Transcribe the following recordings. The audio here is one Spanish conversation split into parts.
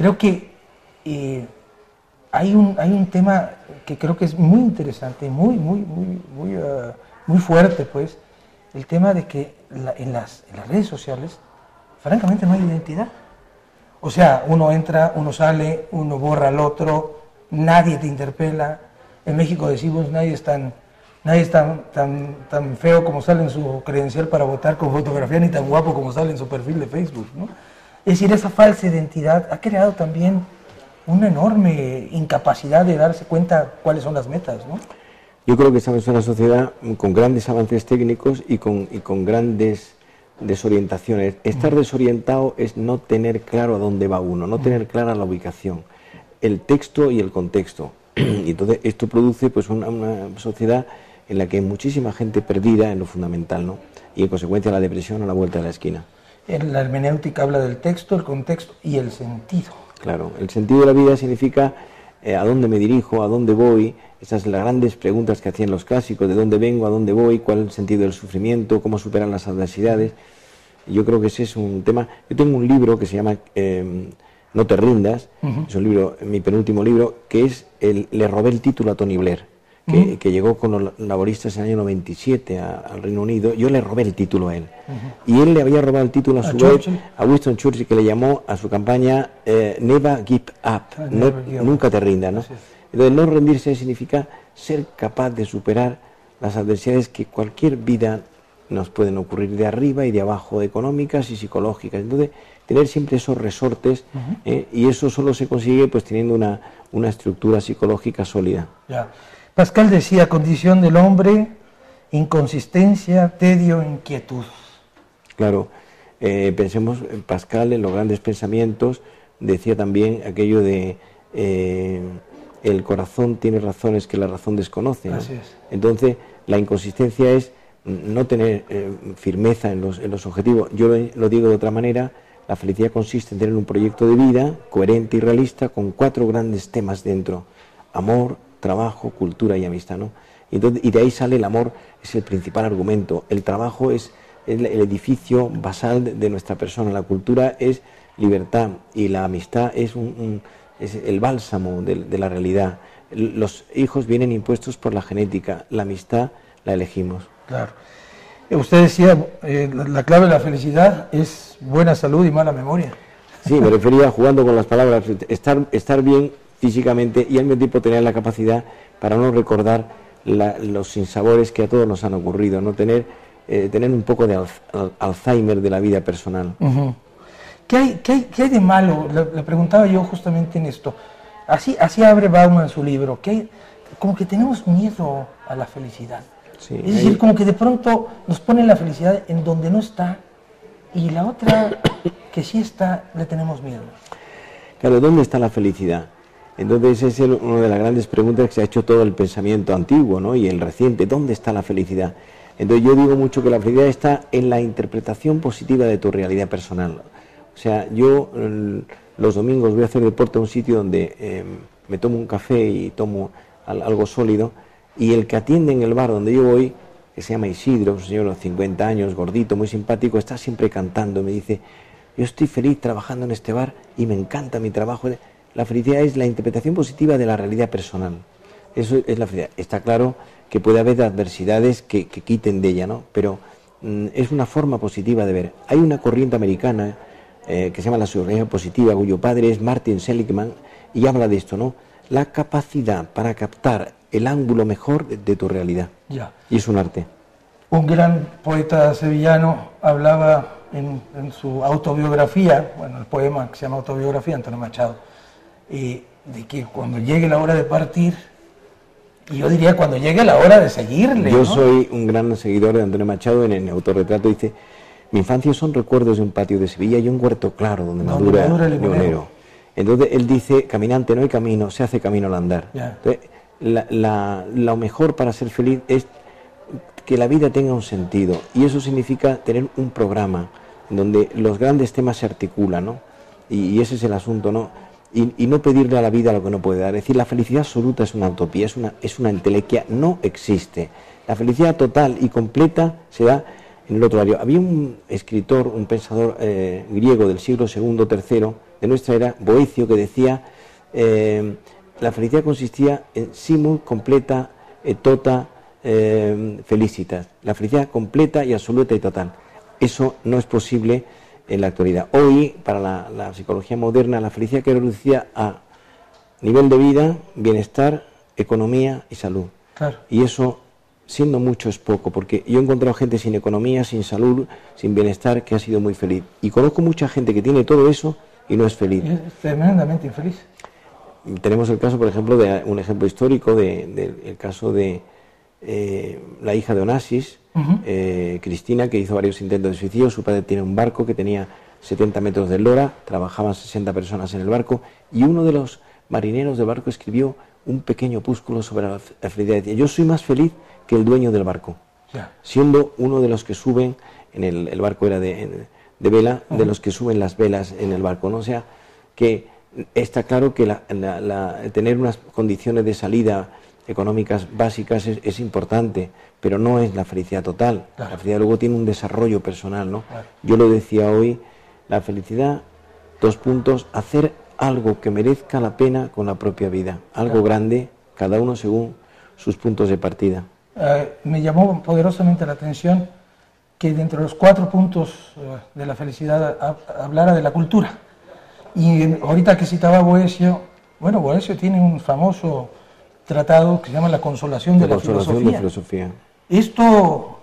creo que hay un tema que creo que es muy interesante, muy fuerte, pues, el tema de que en las redes sociales, francamente, no hay identidad. O sea, uno entra, uno sale, uno borra al otro, nadie te interpela. En México decimos, nadie es tan feo como sale en su credencial para votar con fotografía, ni tan guapo como sale en su perfil de Facebook, ¿no? Es decir, esa falsa identidad ha creado también una enorme incapacidad de darse cuenta cuáles son las metas, ¿no? Yo creo que estamos en una sociedad con grandes avances técnicos y con grandes desorientaciones. Estar desorientado es no tener claro a dónde va uno, no tener clara la ubicación, el texto y el contexto. Y entonces esto produce pues una sociedad en la que hay muchísima gente perdida en lo fundamental, ¿no? Y en consecuencia la depresión a la vuelta de la esquina. La hermenéutica habla del texto, el contexto y el sentido. Claro, el sentido de la vida significa a dónde me dirijo, a dónde voy. Esas son las grandes preguntas que hacían los clásicos: de dónde vengo, a dónde voy, cuál es el sentido del sufrimiento, cómo superar las adversidades. Yo creo que ese es un tema. Yo tengo un libro que se llama No te rindas, es un libro, mi penúltimo libro, que es le robé el título a Tony Blair, que llegó con los laboristas en el año 97 al Reino Unido. Yo le robé el título a él, y él le había robado el título a su vez a Winston Churchill, que le llamó a su campaña Never Give Up, nunca te rindas, ¿no? Entonces, no rendirse significa ser capaz de superar las adversidades que cualquier vida nos pueden ocurrir, de arriba y de abajo, económicas y psicológicas. Entonces, tener siempre esos resortes, y eso solo se consigue pues teniendo una estructura psicológica sólida. Ya. Pascal decía: condición del hombre, inconsistencia, tedio, inquietud. Claro, pensemos en Pascal, en los grandes pensamientos, decía también aquello de el corazón tiene razones que la razón desconoce, ¿no? Así es. Entonces, la inconsistencia es no tener firmeza en los objetivos. Yo lo digo de otra manera: la felicidad consiste en tener un proyecto de vida coherente y realista con 4 grandes temas dentro: amor, trabajo, cultura y amistad, ¿no? Y de ahí sale el amor, es el principal argumento. El trabajo es el edificio basal de nuestra persona. La cultura es libertad y la amistad es el bálsamo de la realidad. Los hijos vienen impuestos por la genética, la amistad la elegimos. Claro. Usted decía, la clave de la felicidad es buena salud y mala memoria. Sí, me refería, jugando con las palabras, estar bien físicamente y al mismo tiempo tener la capacidad para no recordar los sinsabores que a todos nos han ocurrido, no tener un poco de Alzheimer de la vida personal. ¿Qué hay de malo? Le preguntaba yo justamente en esto. Así abre Bauman su libro, que como que tenemos miedo a la felicidad. Sí, es decir, como que de pronto nos ponen la felicidad en donde no está, y la otra que sí está, le tenemos miedo. Claro, ¿dónde está la felicidad? Entonces es una de las grandes preguntas que se ha hecho todo el pensamiento antiguo, ¿no? Y el reciente: ¿dónde está la felicidad? Entonces yo digo mucho que la felicidad está en la interpretación positiva de tu realidad personal. O sea, yo los domingos voy a hacer deporte a un sitio donde me tomo un café y tomo algo sólido, y el que atiende en el bar donde yo voy, que se llama Isidro, un señor de 50 años, gordito, muy simpático, está siempre cantando. Me dice: yo estoy feliz trabajando en este bar y me encanta mi trabajo. La felicidad es la interpretación positiva de la realidad personal. Eso es la felicidad. Está claro que puede haber adversidades que quiten de ella, ¿no? Pero es una forma positiva de ver. Hay una corriente americana que se llama la psicología positiva, cuyo padre es Martin Seligman, y habla de esto, ¿no? La capacidad para captar el ángulo mejor de tu realidad. Ya. Y es un arte. Un gran poeta sevillano hablaba en su autobiografía, bueno, el poema que se llama Autobiografía, Antonio Machado, de que cuando llegue la hora de partir, y yo diría cuando llegue la hora de seguirle, Yo ¿no? soy un gran seguidor de Antonio Machado. En el autorretrato dice: mi infancia son recuerdos de un patio de Sevilla y un huerto claro donde madura el limonero. Entonces él dice: caminante no hay camino, se hace camino al andar. Entonces, lo mejor para ser feliz es que la vida tenga un sentido, y eso significa tener un programa donde los grandes temas se articulan, ¿no? Y ese es el asunto, ¿no? Y no pedirle a la vida lo que no puede dar. Es decir, la felicidad absoluta es una utopía, es una entelequia, no existe. La felicidad total y completa se da en el otro lado. Había un escritor, un pensador griego del siglo II, III, de nuestra era, Boecio, que decía, la felicidad consistía en simul, completa, tota, felicitas. La felicidad completa y absoluta y total. Eso no es posible en la actualidad. Hoy, para la psicología moderna, la felicidad queda reducida a nivel de vida, bienestar, economía y salud. Claro. Y eso, siendo mucho, es poco, porque yo he encontrado gente sin economía, sin salud, sin bienestar, que ha sido muy feliz. Y conozco mucha gente que tiene todo eso y no es feliz. Es tremendamente infeliz. Tenemos el caso, por ejemplo, de un ejemplo histórico del caso de la hija de Onassis, Cristina, que hizo varios intentos de suicidio. Su padre tiene un barco que tenía 70 metros de eslora, trabajaban 60 personas en el barco, y uno de los marineros del barco escribió un pequeño opúsculo sobre la felicidad. Decía, yo soy más feliz que el dueño del barco, siendo uno de los que suben, el barco era de vela, de los que suben las velas en el barco, ¿no? O sea, que está claro que tener unas condiciones de salida económicas básicas es importante, pero no es la felicidad total. Claro. La felicidad luego tiene un desarrollo personal, ¿no? Claro. Yo lo decía hoy, la felicidad, 2 puntos, hacer algo que merezca la pena con la propia vida, algo grande, cada uno según sus puntos de partida. Me llamó poderosamente la atención que dentro de los 4 puntos de la felicidad hablara de la cultura. Y ahorita que citaba Boecio, bueno, Boecio tiene un famoso tratado que se llama La consolación de la filosofía. Esto...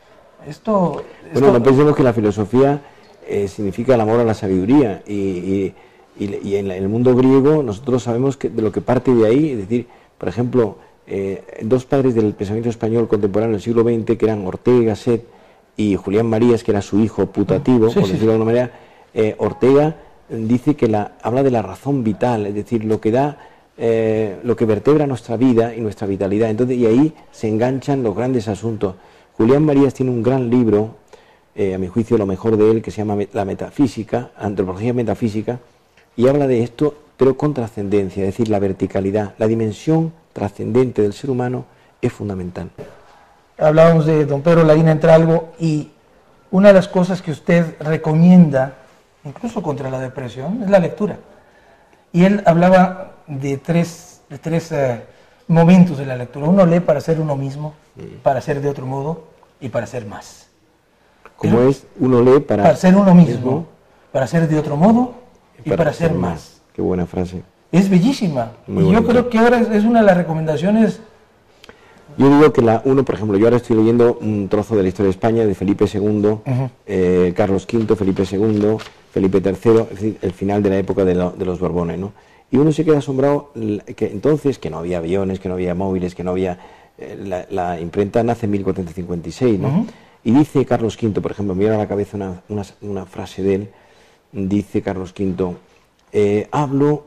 Bueno, no pensemos que la filosofía significa el amor a la sabiduría, y en el mundo griego nosotros sabemos que de lo que parte de ahí, es decir, por ejemplo, 2 padres del pensamiento español contemporáneo del siglo XX, que eran Ortega y Gasset y Julián Marías, que era su hijo putativo, por decirlo de alguna manera. Ortega dice que habla de la razón vital, es decir, lo que da, lo que vertebra nuestra vida y nuestra vitalidad. Entonces, y ahí se enganchan los grandes asuntos. Julián Marías tiene un gran libro, a mi juicio lo mejor de él, que se llama La metafísica, Antropología metafísica, y habla de esto, pero con trascendencia, es decir, la verticalidad, la dimensión trascendente del ser humano es fundamental. Hablábamos de don Pedro Larraín Entralgo, y una de las cosas que usted recomienda, incluso contra la depresión, es la lectura. Y él hablaba de tres momentos de la lectura. Uno lee para ser uno mismo, para ser de otro modo y para ser más. ¿Cómo es? Uno lee para ser uno mismo, para ser de otro modo y para ser más. Qué buena frase. Es bellísima. Muy y bonito. yo creo que ahora es una de las recomendaciones. Yo digo que por ejemplo, yo ahora estoy leyendo un trozo de la historia de España, de Felipe II, Carlos V, Felipe II, Felipe III, es decir, el final de la época de los Borbones, ¿no? Y uno se queda asombrado que entonces, que no había aviones, que no había móviles, que no había... la imprenta nace en 1456, ¿no? Y dice Carlos V, por ejemplo, me viene a la cabeza una frase de él, dice Carlos V, hablo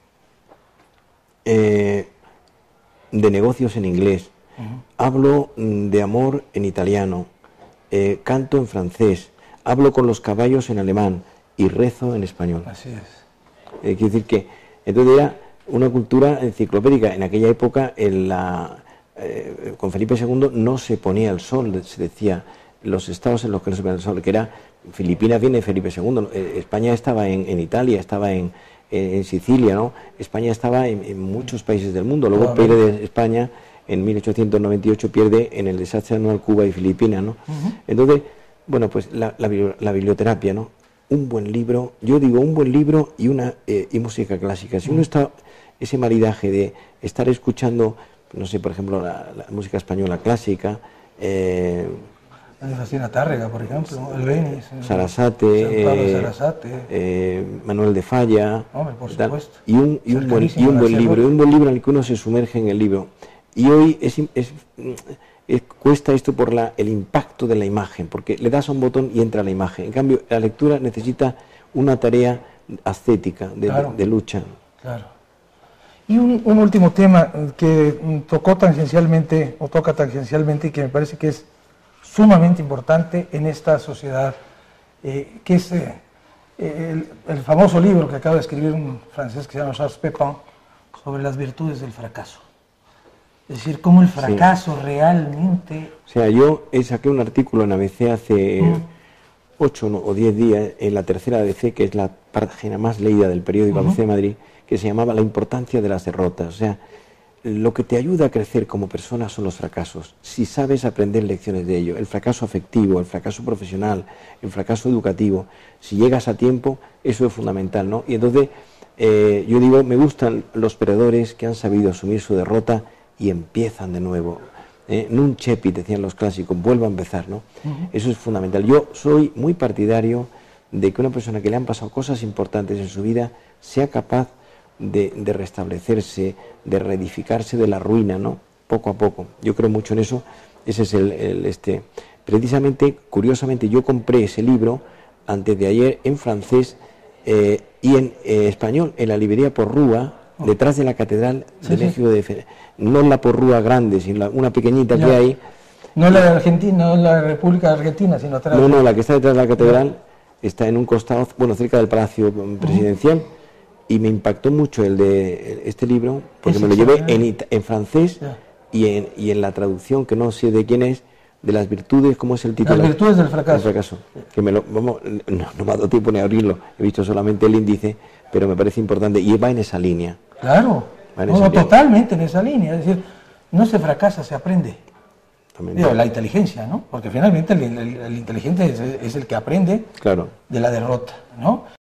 de negocios en inglés, hablo de amor en italiano, canto en francés, hablo con los caballos en alemán y rezo en español. Así es. Quiere decir que entonces era una cultura enciclopédica. En aquella época, con Felipe II no se ponía el sol, se decía, los estados en los que no se ponía el sol, que era, Filipinas viene de Felipe II, España estaba en Italia, estaba en Sicilia, ¿no? España estaba en muchos países del mundo. Luego pierde España, en 1898 pierde en el desastre anual Cuba y Filipinas, ¿no? Entonces, bueno, pues la biblioterapia, ¿no? Un buen libro, yo digo un buen libro y música clásica. Si uno está, ese maridaje de estar escuchando, no sé, por ejemplo, la música española clásica, A mí me fascina Tárrega, por ejemplo, el Benis, Sarasate, Manuel de Falla, hombre, por supuesto. y un buen libro en el que uno se sumerge en el libro. Y hoy cuesta esto por el impacto de la imagen, porque le das a un botón y entra la imagen. En cambio, la lectura necesita una tarea ascética, de lucha. Claro. Y un último tema que toca tangencialmente y que me parece que es sumamente importante en esta sociedad, que es el famoso libro que acaba de escribir un francés que se llama Charles Pépin, sobre las virtudes del fracaso. Es decir, cómo el fracaso realmente... O sea, yo saqué un artículo en ABC hace 8 o 10 días en la tercera ABC, que es la página más leída del periódico ABC de Madrid, que se llamaba La importancia de las derrotas. O sea, lo que te ayuda a crecer como persona son los fracasos, si sabes aprender lecciones de ello. El fracaso afectivo, el fracaso profesional, el fracaso educativo, si llegas a tiempo, eso es fundamental, ¿no? Y entonces, yo digo, me gustan los perdedores que han sabido asumir su derrota y empiezan de nuevo. Nun cepit, decían los clásicos, vuelva a empezar, ¿no? Eso es fundamental. Yo soy muy partidario de que una persona que le han pasado cosas importantes en su vida sea capaz de restablecerse, de reedificarse de la ruina, ¿no? Poco a poco. Yo creo mucho en eso. Ese es precisamente, curiosamente, yo compré ese libro antes de ayer en francés y en español en la librería Porrúa, detrás de la catedral de México de no en la Porrúa grande, sino una pequeñita que hay. No la de Argentina, no la República de Argentina, sino atrás. No, la que está detrás de la catedral está en un costado, bueno, cerca del Palacio Presidencial. Y me impactó mucho el de este libro, porque me lo llevé en francés y en la traducción, que no sé de quién es, de las virtudes, ¿cómo es el título? Las virtudes del fracaso. El fracaso. Que no me ha dado tiempo ni a abrirlo, he visto solamente el índice, pero me parece importante y va en esa línea. Claro, totalmente en esa línea, es decir, no se fracasa, se aprende. Digo, la inteligencia, ¿no? Porque finalmente el inteligente es el que aprende de la derrota, ¿no?